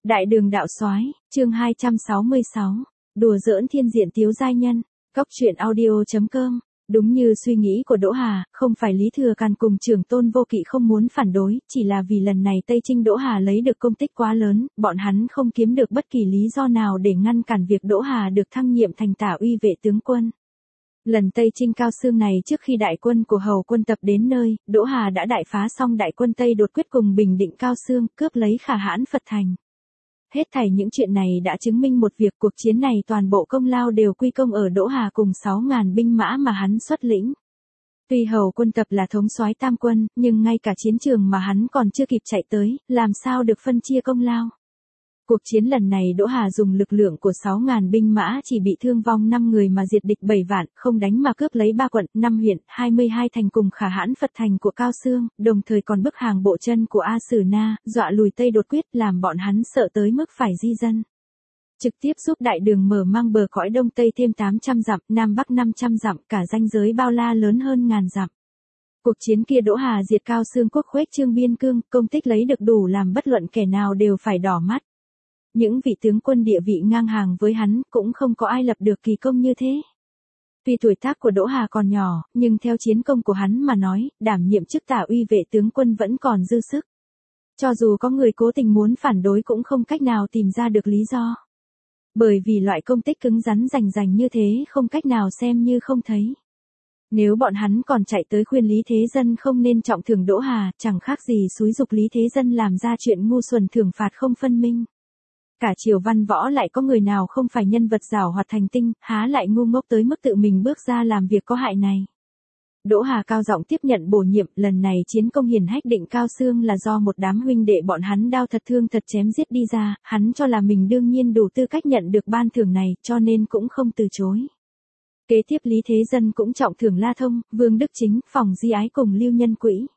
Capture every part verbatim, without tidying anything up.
Đại đường đạo soái, chương hai trăm sáu mươi sáu, đùa giỡn thiên diện tiếu giai nhân, cóc truyện audio chấm com. Đúng như suy nghĩ của Đỗ Hà, không phải Lý Thừa Càn cùng Trưởng Tôn Vô Kỵ không muốn phản đối, chỉ là vì lần này Tây Trinh Đỗ Hà lấy được công tích quá lớn, bọn hắn không kiếm được bất kỳ lý do nào để ngăn cản việc Đỗ Hà được thăng nhiệm thành Tả Uy vệ tướng quân. Lần Tây Trinh Cao Xương này trước khi đại quân của Hầu quân tập đến nơi, Đỗ Hà đã đại phá xong đại quân Tây đột quyết cùng bình định Cao Xương, cướp lấy Khả Hãn Phật thành. Hết thảy những chuyện này đã chứng minh một việc, cuộc chiến này toàn bộ công lao đều quy công ở Đỗ Hà cùng sáu ngàn binh mã mà hắn xuất lĩnh. Tuy Hầu quân tập là thống soái tam quân, nhưng ngay cả chiến trường mà hắn còn chưa kịp chạy tới, làm sao được phân chia công lao. Cuộc chiến lần này Đỗ Hà dùng lực lượng của sáu ngàn binh mã chỉ bị thương vong năm người mà diệt địch bảy vạn, không đánh mà cướp lấy ba quận, năm huyện, hai mươi hai thành cùng Khả Hãn Phật thành của Cao Xương, đồng thời còn bức hàng bộ chân của A Sử Na, dọa lùi Tây đột quyết, làm bọn hắn sợ tới mức phải di dân. Trực tiếp giúp đại đường mở mang bờ cõi đông tây thêm tám trăm dặm, nam bắc năm trăm dặm, cả ranh giới bao la lớn hơn ngàn dặm. Cuộc chiến kia Đỗ Hà diệt Cao Xương quốc khuếch trương biên cương, công tích lấy được đủ làm bất luận kẻ nào đều phải đỏ mắt. Những vị tướng quân địa vị ngang hàng với hắn, cũng không có ai lập được kỳ công như thế. Tuy tuổi tác của Đỗ Hà còn nhỏ, nhưng theo chiến công của hắn mà nói, đảm nhiệm chức Tả Uy vệ tướng quân vẫn còn dư sức. Cho dù có người cố tình muốn phản đối cũng không cách nào tìm ra được lý do. Bởi vì loại công tích cứng rắn rành rành như thế không cách nào xem như không thấy. Nếu bọn hắn còn chạy tới khuyên Lý Thế Dân không nên trọng thưởng Đỗ Hà, chẳng khác gì xúi giục Lý Thế Dân làm ra chuyện ngu xuẩn thưởng phạt không phân minh. Cả triều văn võ lại có người nào không phải nhân vật giảo hoạt thành tinh, há lại ngu ngốc tới mức tự mình bước ra làm việc có hại này. Đỗ Hà cao giọng tiếp nhận bổ nhiệm, lần này chiến công hiển hách định Cao Xương là do một đám huynh đệ bọn hắn đao thật thương thật chém giết đi ra, hắn cho là mình đương nhiên đủ tư cách nhận được ban thưởng này, cho nên cũng không từ chối. Kế tiếp Lý Thế Dân cũng trọng thưởng La Thông, Vương Đức Chính, Phòng Di Ái cùng Lưu Nhân Quỹ.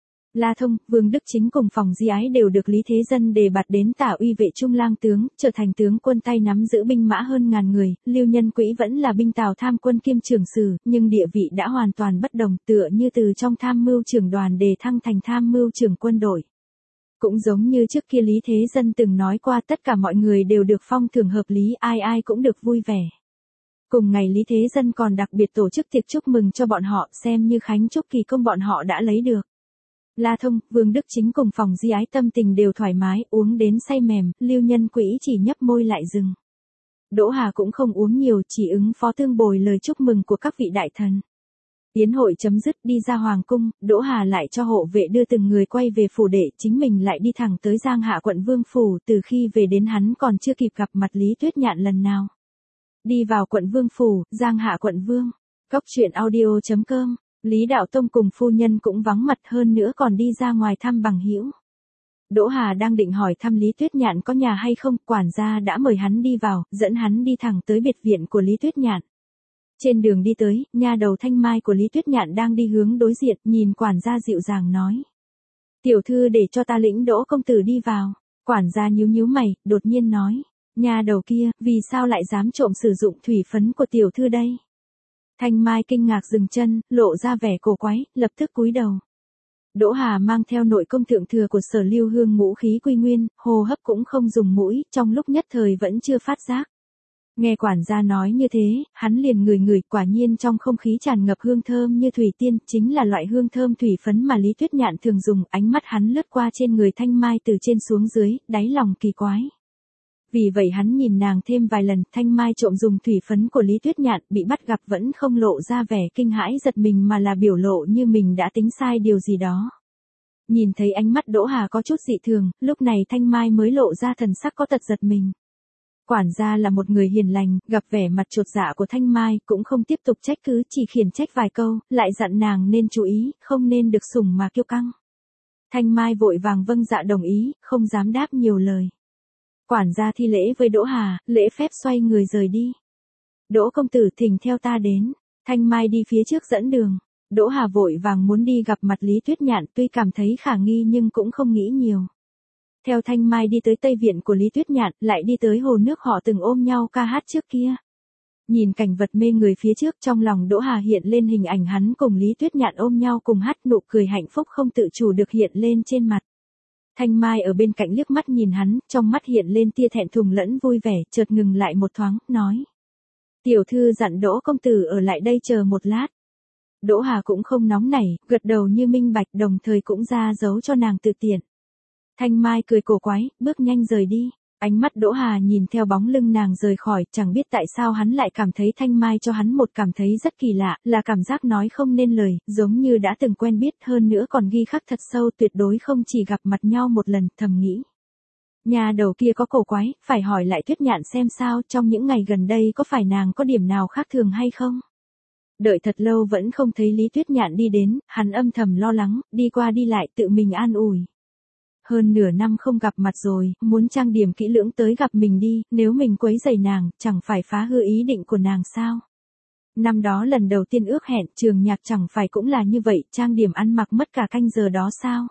La Thông, Vương Đức Chính cùng Phòng Di Ái đều được Lý Thế Dân đề bạt đến Tả Uy vệ trung lang tướng, trở thành tướng quân tay nắm giữ binh mã hơn ngàn người. Lưu Nhân Quỹ vẫn là binh Tào tham quân kiêm trưởng sử, nhưng địa vị đã hoàn toàn bất đồng, tựa như từ trong tham mưu trưởng đoàn đề thăng thành tham mưu trưởng quân đội. Cũng giống như trước kia Lý Thế Dân từng nói qua, tất cả mọi người đều được phong thưởng hợp lý, ai ai cũng được vui vẻ. Cùng ngày Lý Thế Dân còn đặc biệt tổ chức tiệc chúc mừng cho bọn họ, xem như khánh chúc kỳ công bọn họ đã lấy được. La Thông, Vương Đức Chính cùng Phòng Di Ái tâm tình đều thoải mái, uống đến say mềm, Lưu Nhân Quỹ chỉ nhấp môi lại dừng. Đỗ Hà cũng không uống nhiều, chỉ ứng phó tương bồi lời chúc mừng của các vị đại thần. Yến hội chấm dứt, đi ra hoàng cung, Đỗ Hà lại cho hộ vệ đưa từng người quay về phủ đệ, chính mình lại đi thẳng tới Giang Hạ quận Vương phủ, từ khi về đến hắn còn chưa kịp gặp mặt Lý Tuyết Nhạn lần nào. Đi vào quận Vương phủ, Giang Hạ quận Vương, cóc truyện audio chấm com. Lý Đạo Tông cùng phu nhân cũng vắng mặt, hơn nữa còn đi ra ngoài thăm bằng hữu. Đỗ Hà đang định hỏi thăm Lý Tuyết Nhạn có nhà hay không, quản gia đã mời hắn đi vào, dẫn hắn đi thẳng tới biệt viện của Lý Tuyết Nhạn. Trên đường đi tới, nha đầu Thanh Mai của Lý Tuyết Nhạn đang đi hướng đối diện, nhìn quản gia dịu dàng nói: "Tiểu thư để cho ta lĩnh Đỗ công tử đi vào." Quản gia nhíu nhíu mày, đột nhiên nói: "Nha đầu kia, vì sao lại dám trộm sử dụng thủy phấn của tiểu thư đây?" Thanh Mai kinh ngạc dừng chân, lộ ra vẻ cổ quái, lập tức cúi đầu. Đỗ Hà mang theo nội công thượng thừa của Sở Lưu Hương ngũ khí quy nguyên, hô hấp cũng không dùng mũi, trong lúc nhất thời vẫn chưa phát giác. Nghe quản gia nói như thế, hắn liền ngửi ngửi, quả nhiên trong không khí tràn ngập hương thơm như thủy tiên, chính là loại hương thơm thủy phấn mà Lý Tuyết Nhạn thường dùng. Ánh mắt hắn lướt qua trên người Thanh Mai từ trên xuống dưới, đáy lòng kỳ quái. Vì vậy hắn nhìn nàng thêm vài lần. Thanh Mai trộm dùng thủy phấn của Lý Tuyết Nhạn, bị bắt gặp vẫn không lộ ra vẻ kinh hãi giật mình mà là biểu lộ như mình đã tính sai điều gì đó. Nhìn thấy ánh mắt Đỗ Hà có chút dị thường, lúc này Thanh Mai mới lộ ra thần sắc có tật giật mình. Quản gia là một người hiền lành, gặp vẻ mặt chột dạ của Thanh Mai, cũng không tiếp tục trách cứ, chỉ khiển trách vài câu, lại dặn nàng nên chú ý, không nên được sủng mà kiêu căng. Thanh Mai vội vàng vâng dạ đồng ý, không dám đáp nhiều lời. Quản gia thi lễ với Đỗ Hà, lễ phép xoay người rời đi. "Đỗ công tử thỉnh theo ta đến." Thanh Mai đi phía trước dẫn đường. Đỗ Hà vội vàng muốn đi gặp mặt Lý Tuyết Nhạn, tuy cảm thấy khả nghi nhưng cũng không nghĩ nhiều. Theo Thanh Mai đi tới Tây viện của Lý Tuyết Nhạn, lại đi tới hồ nước họ từng ôm nhau ca hát trước kia. Nhìn cảnh vật mê người phía trước, trong lòng Đỗ Hà hiện lên hình ảnh hắn cùng Lý Tuyết Nhạn ôm nhau cùng hát, nụ cười hạnh phúc không tự chủ được hiện lên trên mặt. Thanh Mai ở bên cạnh liếc mắt nhìn hắn, trong mắt hiện lên tia thẹn thùng lẫn vui vẻ, chợt ngừng lại một thoáng, nói. Tiểu thư dặn Đỗ công tử ở lại đây chờ một lát. Đỗ Hà cũng không nóng nảy, gật đầu như minh bạch, đồng thời cũng ra dấu cho nàng tự tiện. Thanh Mai cười cổ quái, bước nhanh rời đi. Ánh mắt Đỗ Hà nhìn theo bóng lưng nàng rời khỏi, chẳng biết tại sao hắn lại cảm thấy Thanh Mai cho hắn một cảm thấy rất kỳ lạ, là cảm giác nói không nên lời, giống như đã từng quen biết, hơn nữa còn ghi khắc thật sâu, tuyệt đối không chỉ gặp mặt nhau một lần, thầm nghĩ. Nhà đầu kia có cổ quái, phải hỏi lại Tuyết Nhạn xem sao, trong những ngày gần đây có phải nàng có điểm nào khác thường hay không? Đợi thật lâu vẫn không thấy Lý Tuyết Nhạn đi đến, hắn âm thầm lo lắng, đi qua đi lại tự mình an ủi. Hơn nửa năm không gặp mặt rồi, muốn trang điểm kỹ lưỡng tới gặp mình đi, nếu mình quấy rầy nàng, chẳng phải phá hư ý định của nàng sao? Năm đó lần đầu tiên ước hẹn, Trường Nhạc chẳng phải cũng là như vậy, trang điểm ăn mặc mất cả canh giờ đó sao?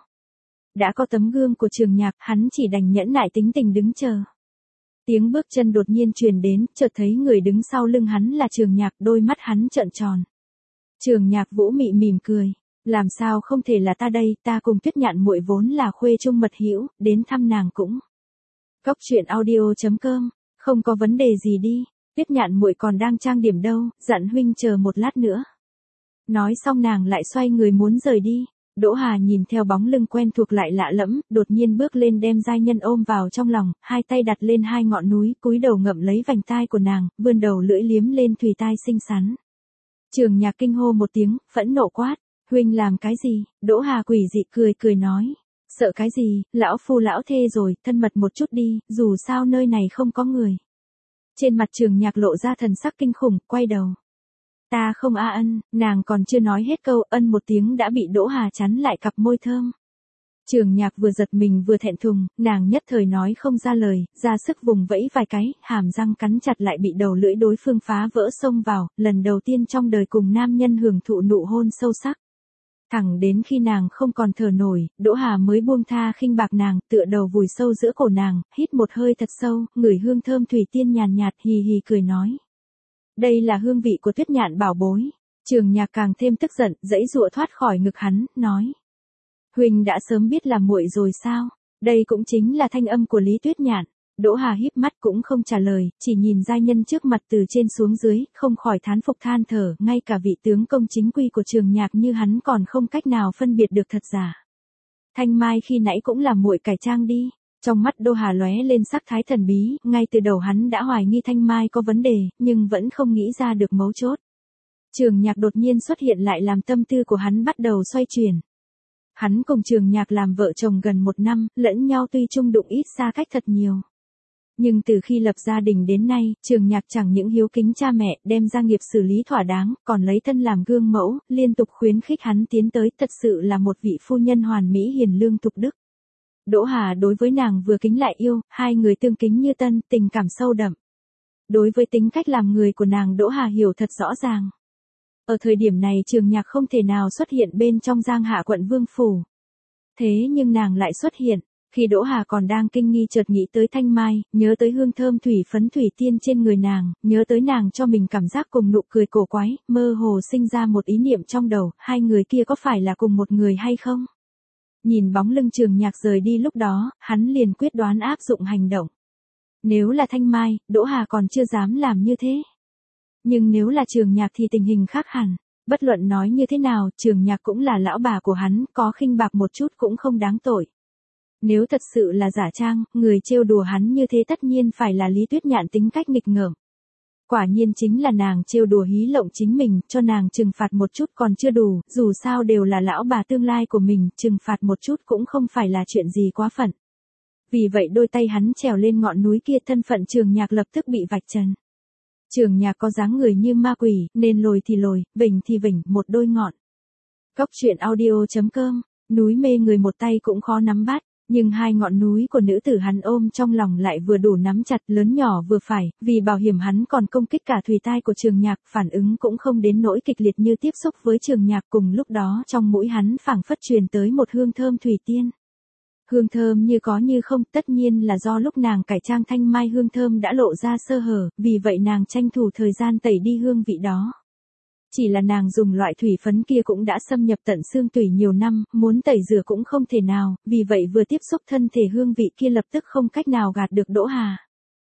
Đã có tấm gương của Trường Nhạc, hắn chỉ đành nhẫn nại tính tình đứng chờ. Tiếng bước chân đột nhiên truyền đến, chợt thấy người đứng sau lưng hắn là Trường Nhạc, đôi mắt hắn trợn tròn. Trường Nhạc Vũ mị mỉm cười. Làm sao không thể là ta đây, ta cùng Tuyết Nhạn muội vốn là khuê chung mật hữu, đến thăm nàng cũng. Cóc truyện audio chấm com, không có vấn đề gì đi, Tuyết Nhạn muội còn đang trang điểm đâu, dặn huynh chờ một lát nữa. Nói xong nàng lại xoay người muốn rời đi. Đỗ Hà nhìn theo bóng lưng quen thuộc lại lạ lẫm, đột nhiên bước lên đem giai nhân ôm vào trong lòng, hai tay đặt lên hai ngọn núi, cúi đầu ngậm lấy vành tai của nàng, vươn đầu lưỡi liếm lên thùy tai xinh xắn. Trường Nhạc kinh hô một tiếng, phẫn nộ quát. Huynh làm cái gì? Đỗ Hà quỷ dị cười cười nói. Sợ cái gì, lão phu lão thê rồi, thân mật một chút đi, dù sao nơi này không có người. Trên mặt Trường Nhạc lộ ra thần sắc kinh khủng, quay đầu. Ta không a ân, nàng còn chưa nói hết câu, ân một tiếng đã bị Đỗ Hà chắn lại cặp môi thơm. Trường Nhạc vừa giật mình vừa thẹn thùng, nàng nhất thời nói không ra lời, ra sức vùng vẫy vài cái, hàm răng cắn chặt lại bị đầu lưỡi đối phương phá vỡ xông vào, lần đầu tiên trong đời cùng nam nhân hưởng thụ nụ hôn sâu sắc. Thẳng đến khi nàng không còn thở nổi, Đỗ Hà mới buông tha khinh bạc nàng, tựa đầu vùi sâu giữa cổ nàng, hít một hơi thật sâu, ngửi hương thơm thủy tiên nhàn nhạt, hì hì cười nói. Đây là hương vị của Tuyết Nhạn bảo bối. Trường Nhạc càng thêm tức giận, giãy giụa thoát khỏi ngực hắn, nói. Huynh đã sớm biết là muội rồi sao? Đây cũng chính là thanh âm của Lý Tuyết Nhạn. Đỗ Hà híp mắt cũng không trả lời, chỉ nhìn giai nhân trước mặt từ trên xuống dưới, không khỏi thán phục than thở, ngay cả vị tướng công chính quy của Trường Nhạc như hắn còn không cách nào phân biệt được thật giả. Thanh Mai khi nãy cũng là muội cải trang đi. Trong mắt Đỗ Hà lóe lên sắc thái thần bí, ngay từ đầu hắn đã hoài nghi Thanh Mai có vấn đề, nhưng vẫn không nghĩ ra được mấu chốt. Trường Nhạc đột nhiên xuất hiện lại làm tâm tư của hắn bắt đầu xoay chuyển. Hắn cùng Trường Nhạc làm vợ chồng gần một năm, lẫn nhau tuy chung đụng ít xa cách thật nhiều. Nhưng từ khi lập gia đình đến nay, Trường Nhạc chẳng những hiếu kính cha mẹ, đem gia nghiệp xử lý thỏa đáng, còn lấy thân làm gương mẫu, liên tục khuyến khích hắn tiến tới, thật sự là một vị phu nhân hoàn mỹ hiền lương tục đức. Đỗ Hà đối với nàng vừa kính lại yêu, hai người tương kính như tân, tình cảm sâu đậm. Đối với tính cách làm người của nàng Đỗ Hà hiểu thật rõ ràng. Ở thời điểm này Trường Nhạc không thể nào xuất hiện bên trong Giang Hạ quận Vương Phủ. Thế nhưng nàng lại xuất hiện. Khi Đỗ Hà còn đang kinh nghi chợt nghĩ tới Thanh Mai, nhớ tới hương thơm thủy phấn thủy tiên trên người nàng, nhớ tới nàng cho mình cảm giác cùng nụ cười cổ quái, mơ hồ sinh ra một ý niệm trong đầu, hai người kia có phải là cùng một người hay không? Nhìn bóng lưng Trường Nhạc rời đi lúc đó, hắn liền quyết đoán áp dụng hành động. Nếu là Thanh Mai, Đỗ Hà còn chưa dám làm như thế. Nhưng nếu là Trường Nhạc thì tình hình khác hẳn. Bất luận nói như thế nào, Trường Nhạc cũng là lão bà của hắn, có khinh bạc một chút cũng không đáng tội. Nếu thật sự là giả trang, người trêu đùa hắn như thế tất nhiên phải là Lý Tuyết Nhạn tính cách nghịch ngợm. Quả nhiên chính là nàng trêu đùa hí lộng chính mình, cho nàng trừng phạt một chút còn chưa đủ, dù sao đều là lão bà tương lai của mình, trừng phạt một chút cũng không phải là chuyện gì quá phận. Vì vậy đôi tay hắn trèo lên ngọn núi kia, thân phận Trường Nhạc lập tức bị vạch trần. Trường Nhạc có dáng người như ma quỷ, nên lồi thì lồi, vỉnh thì vỉnh, một đôi ngọn. Cóc truyện audio chấm com, núi mê người một tay cũng khó nắm bắt. Nhưng hai ngọn núi của nữ tử hắn ôm trong lòng lại vừa đủ nắm chặt, lớn nhỏ vừa phải, vì bảo hiểm hắn còn công kích cả thùy tai của Trường Nhạc, phản ứng cũng không đến nỗi kịch liệt như tiếp xúc với Trường Nhạc. Cùng lúc đó trong mũi hắn phảng phất truyền tới một hương thơm thủy tiên. Hương thơm như có như không, tất nhiên là do lúc nàng cải trang Thanh Mai hương thơm đã lộ ra sơ hở, vì vậy nàng tranh thủ thời gian tẩy đi hương vị đó. Chỉ là nàng dùng loại thủy phấn kia cũng đã xâm nhập tận xương tủy nhiều năm, muốn tẩy rửa cũng không thể nào, vì vậy vừa tiếp xúc thân thể hương vị kia lập tức không cách nào gạt được Đỗ Hà.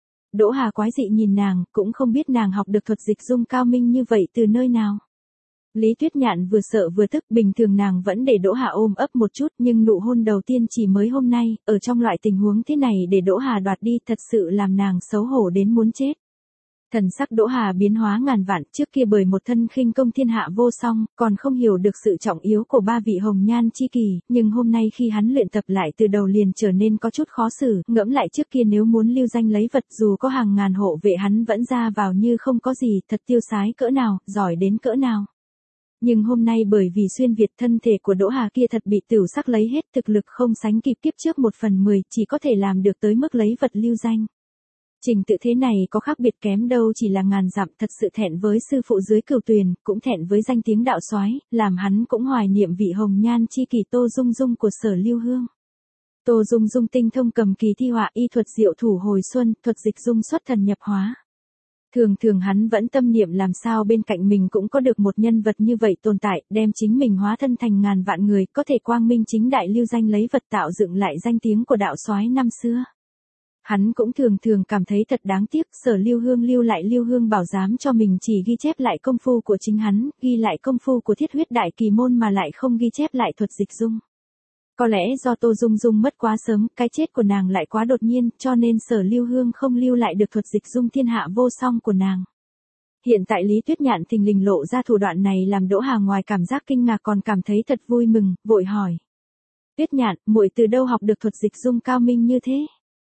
Đỗ Hà quái dị nhìn nàng, cũng không biết nàng học được thuật dịch dung cao minh như vậy từ nơi nào. Lý Tuyết Nhạn vừa sợ vừa tức, bình thường nàng vẫn để Đỗ Hà ôm ấp một chút, nhưng nụ hôn đầu tiên chỉ mới hôm nay, ở trong loại tình huống thế này để Đỗ Hà đoạt đi thật sự làm nàng xấu hổ đến muốn chết. Thần sắc Đỗ Hà biến hóa ngàn vạn, trước kia bởi một thân khinh công thiên hạ vô song, còn không hiểu được sự trọng yếu của ba vị hồng nhan chi kỷ, nhưng hôm nay khi hắn luyện tập lại từ đầu liền trở nên có chút khó xử, ngẫm lại trước kia nếu muốn lưu danh lấy vật dù có hàng ngàn hộ vệ hắn vẫn ra vào như không có gì, thật tiêu sái cỡ nào, giỏi đến cỡ nào. Nhưng hôm nay bởi vì xuyên Việt thân thể của Đỗ Hà kia thật bị tửu sắc lấy hết, thực lực không sánh kịp kiếp trước một phần mười, chỉ có thể làm được tới mức lấy vật lưu danh. Trình tự thế này có khác biệt kém đâu, chỉ là ngàn dặm, thật sự thẹn với sư phụ dưới cửu tuyền, cũng thẹn với danh tiếng đạo soái, làm hắn cũng hoài niệm vị hồng nhan chi kỷ Tô Dung Dung của Sở Lưu Hương. Tô Dung Dung tinh thông cầm kỳ thi họa, y thuật diệu thủ hồi xuân, thuật dịch dung xuất thần nhập hóa. Thường thường hắn vẫn tâm niệm làm sao bên cạnh mình cũng có được một nhân vật như vậy tồn tại, đem chính mình hóa thân thành ngàn vạn người, có thể quang minh chính đại lưu danh lấy vật tạo dựng lại danh tiếng của đạo soái năm xưa. Hắn cũng thường thường cảm thấy thật đáng tiếc, Sở Lưu Hương lưu lại Lưu Hương bảo giám cho mình chỉ ghi chép lại công phu của chính hắn, ghi lại công phu của Thiết Huyết Đại Kỳ Môn mà lại không ghi chép lại thuật dịch dung. Có lẽ do Tô Dung Dung mất quá sớm, cái chết của nàng lại quá đột nhiên, cho nên Sở Lưu Hương không lưu lại được thuật dịch dung thiên hạ vô song của nàng. Hiện tại Lý Tuyết Nhạn thình lình lộ ra thủ đoạn này làm Đỗ Hà ngoài cảm giác kinh ngạc còn cảm thấy thật vui mừng, vội hỏi. Tuyết Nhạn, muội từ đâu học được thuật dịch dung cao minh như thế?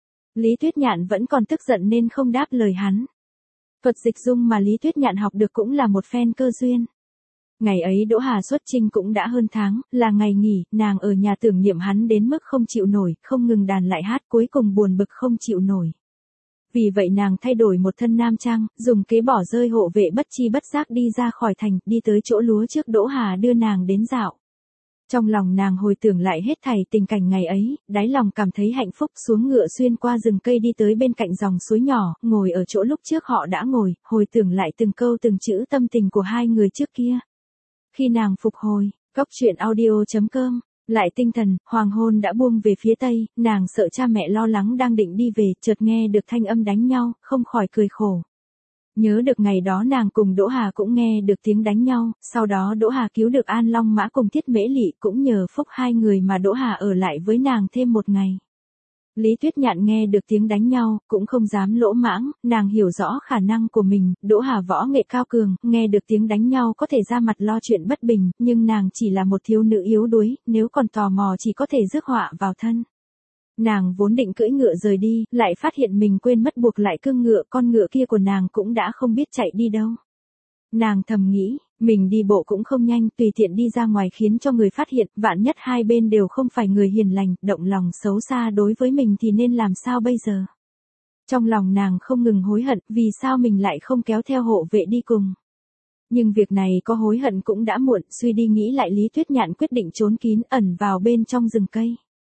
Lý Tuyết Nhạn vẫn còn tức giận nên không đáp lời hắn. Thuật dịch dung mà Lý Tuyết Nhạn học được cũng là một phen cơ duyên. Ngày ấy Đỗ Hà xuất chinh cũng đã hơn tháng, là ngày nghỉ, nàng ở nhà tưởng niệm hắn đến mức không chịu nổi, không ngừng đàn lại hát, cuối cùng buồn bực không chịu nổi. Vì vậy nàng thay đổi một thân nam trang, dùng kế bỏ rơi hộ vệ bất chi bất giác đi ra khỏi thành, đi tới chỗ lúa trước Đỗ Hà đưa nàng đến dạo. Trong lòng nàng hồi tưởng lại hết thảy tình cảnh ngày ấy, đáy lòng cảm thấy hạnh phúc, xuống ngựa xuyên qua rừng cây đi tới bên cạnh dòng suối nhỏ, ngồi ở chỗ lúc trước họ đã ngồi, hồi tưởng lại từng câu từng chữ tâm tình của hai người trước kia. Khi nàng phục hồi, góc truyện audio chấm com, lại tinh thần, hoàng hôn đã buông về phía tây, nàng sợ cha mẹ lo lắng đang định đi về, chợt nghe được thanh âm đánh nhau, không khỏi cười khổ. Nhớ được ngày đó nàng cùng Đỗ Hà cũng nghe được tiếng đánh nhau, sau đó Đỗ Hà cứu được An Long Mã cùng Thiết Mễ Lị, cũng nhờ phúc hai người mà Đỗ Hà ở lại với nàng thêm một ngày. Lý Tuyết Nhạn nghe được tiếng đánh nhau, cũng không dám lỗ mãng, nàng hiểu rõ khả năng của mình, Đỗ Hà võ nghệ cao cường, nghe được tiếng đánh nhau có thể ra mặt lo chuyện bất bình, nhưng nàng chỉ là một thiếu nữ yếu đuối, nếu còn tò mò chỉ có thể rước họa vào thân. Nàng vốn định cưỡi ngựa rời đi, lại phát hiện mình quên mất buộc lại cương ngựa, con ngựa kia của nàng cũng đã không biết chạy đi đâu. Nàng thầm nghĩ, mình đi bộ cũng không nhanh, tùy tiện đi ra ngoài khiến cho người phát hiện, vạn nhất hai bên đều không phải người hiền lành, động lòng xấu xa đối với mình thì nên làm sao bây giờ. Trong lòng nàng không ngừng hối hận, vì sao mình lại không kéo theo hộ vệ đi cùng. Nhưng việc này có hối hận cũng đã muộn, suy đi nghĩ lại Lý Tuyết Nhạn quyết định trốn kín ẩn vào bên trong rừng cây.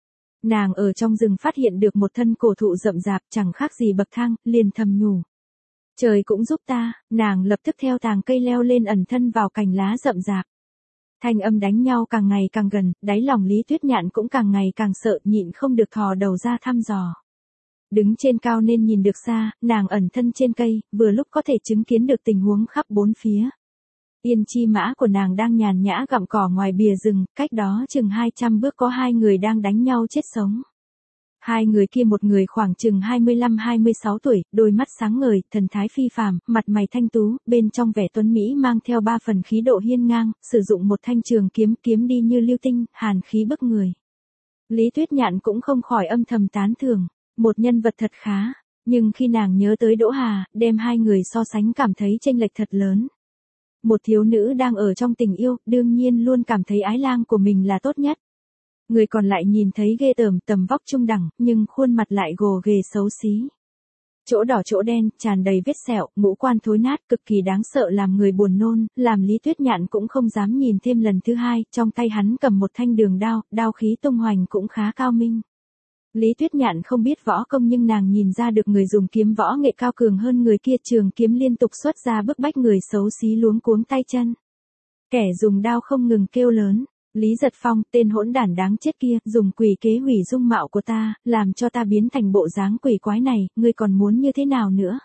Nàng ở trong rừng phát hiện được một thân cổ thụ rậm rạp chẳng khác gì bậc thang, liền thầm nhủ. Trời cũng giúp ta, nàng lập tức theo tàng cây leo lên ẩn thân vào cành lá rậm rạp. Thanh âm đánh nhau càng ngày càng gần, đáy lòng Lý Tuyết Nhạn cũng càng ngày càng sợ, nhịn không được thò đầu ra thăm dò. Đứng trên cao nên nhìn được xa, nàng ẩn thân trên cây, vừa lúc có thể chứng kiến được tình huống khắp bốn phía. Yên chi mã của nàng đang nhàn nhã gặm cỏ ngoài bìa rừng, cách đó chừng hai trăm bước có hai người đang đánh nhau chết sống. Hai người kia một người khoảng chừng hai mươi lăm hai mươi sáu tuổi, đôi mắt sáng ngời, thần thái phi phàm, mặt mày thanh tú, bên trong vẻ tuấn mỹ mang theo ba phần khí độ hiên ngang, sử dụng một thanh trường kiếm, kiếm đi như lưu tinh, hàn khí bức người. Lý Tuyết Nhạn cũng không khỏi âm thầm tán thưởng, một nhân vật thật khá, nhưng khi nàng nhớ tới Đỗ Hà, đem hai người so sánh cảm thấy chênh lệch thật lớn. Một thiếu nữ đang ở trong tình yêu, đương nhiên luôn cảm thấy ái lang của mình là tốt nhất. Người còn lại nhìn thấy ghê tởm, tầm vóc trung đẳng, nhưng khuôn mặt lại gồ ghề xấu xí. Chỗ đỏ chỗ đen, tràn đầy vết sẹo, ngũ quan thối nát, cực kỳ đáng sợ làm người buồn nôn, làm Lý Tuyết Nhạn cũng không dám nhìn thêm lần thứ hai, trong tay hắn cầm một thanh đường đao, đao khí tung hoành cũng khá cao minh. Lý Tuyết Nhạn không biết võ công nhưng nàng nhìn ra được người dùng kiếm võ nghệ cao cường hơn người kia, trường kiếm liên tục xuất ra bức bách người xấu xí luống cuống tay chân. Kẻ dùng đao không ngừng kêu lớn. Lý Giật Phong, tên hỗn đản đáng chết kia, dùng quỷ kế hủy dung mạo của ta, làm cho ta biến thành bộ dáng quỷ quái này, ngươi còn muốn như thế nào nữa?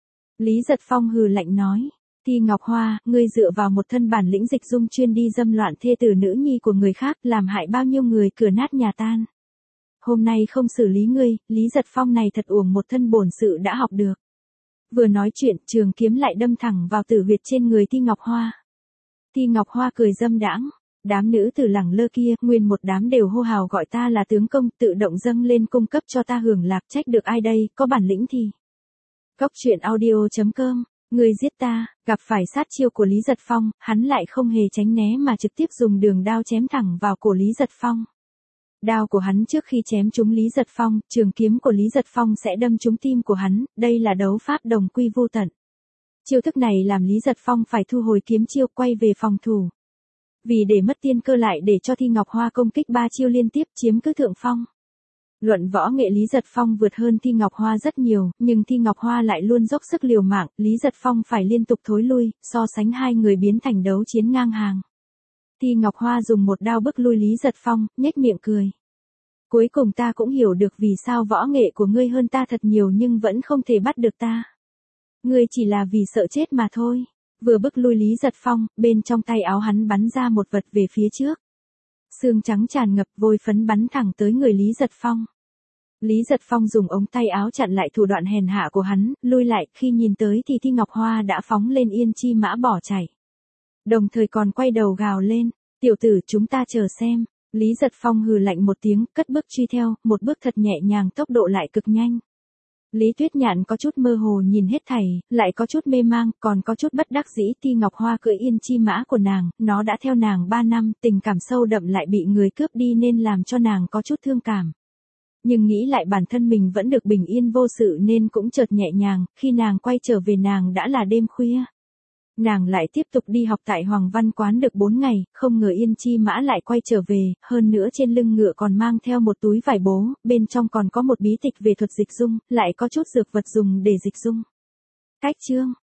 Lý Giật Phong hừ lạnh nói. Thi Ngọc Hoa, ngươi dựa vào một thân bản lĩnh dịch dung chuyên đi dâm loạn thê tử nữ nhi của người khác, làm hại bao nhiêu người cửa nát nhà tan. Hôm nay không xử lý ngươi, Lý Giật Phong này thật uổng một thân bổn sự đã học được. Vừa nói chuyện, trường kiếm lại đâm thẳng vào tử huyệt trên người Thi Ngọc Hoa. Thi Ngọc Hoa cười dâm đãng. Đám nữ tử lẳng lơ kia, nguyên một đám đều hô hào gọi ta là tướng công, tự động dâng lên cung cấp cho ta hưởng lạc, trách được ai đây, có bản lĩnh thì. Góc truyện audio chấm com, người giết ta, gặp phải sát chiêu của Lý Giật Phong, hắn lại không hề tránh né mà trực tiếp dùng đường đao chém thẳng vào cổ Lý Giật Phong. Đao của hắn trước khi chém trúng Lý Giật Phong, trường kiếm của Lý Giật Phong sẽ đâm trúng tim của hắn, đây là đấu pháp đồng quy vô tận. Chiêu thức này làm Lý Giật Phong phải thu hồi kiếm chiêu quay về phòng thủ. Vì để mất tiên cơ lại để cho Thi Ngọc Hoa công kích ba chiêu liên tiếp chiếm cứ thượng phong. Luận võ nghệ Lý Giật Phong vượt hơn Thi Ngọc Hoa rất nhiều, nhưng Thi Ngọc Hoa lại luôn dốc sức liều mạng, Lý Giật Phong phải liên tục thối lui, so sánh hai người biến thành đấu chiến ngang hàng. Thi Ngọc Hoa dùng một đao bức lui Lý Giật Phong, nhếch miệng cười. Cuối cùng ta cũng hiểu được vì sao võ nghệ của ngươi hơn ta thật nhiều nhưng vẫn không thể bắt được ta. Ngươi chỉ là vì sợ chết mà thôi. Vừa bức lui Lý Giật Phong, bên trong tay áo hắn bắn ra một vật về phía trước. Xương trắng tràn ngập, vôi phấn bắn thẳng tới người Lý Giật Phong. Lý Giật Phong dùng ống tay áo chặn lại thủ đoạn hèn hạ của hắn, lui lại, khi nhìn tới thì Thi Ngọc Hoa đã phóng lên yên chi mã bỏ chạy. Đồng thời còn quay đầu gào lên, tiểu tử chúng ta chờ xem. Lý Giật Phong hừ lạnh một tiếng, cất bước truy theo, một bước thật nhẹ nhàng, tốc độ lại cực nhanh. Lý Tuyết Nhạn có chút mơ hồ nhìn hết thảy, lại có chút mê mang, còn có chút bất đắc dĩ. Thi Ngọc Hoa cưỡi yên chi mã của nàng, nó đã theo nàng ba năm, tình cảm sâu đậm lại bị người cướp đi nên làm cho nàng có chút thương cảm. Nhưng nghĩ lại bản thân mình vẫn được bình yên vô sự nên cũng chợt nhẹ nhàng, khi nàng quay trở về nàng đã là đêm khuya. Nàng lại tiếp tục đi học tại Hoàng Văn Quán được bốn ngày, không ngờ yên chi mã lại quay trở về, hơn nữa trên lưng ngựa còn mang theo một túi vải bố, bên trong còn có một bí tịch về thuật dịch dung, lại có chút dược vật dùng để dịch dung. Cách chương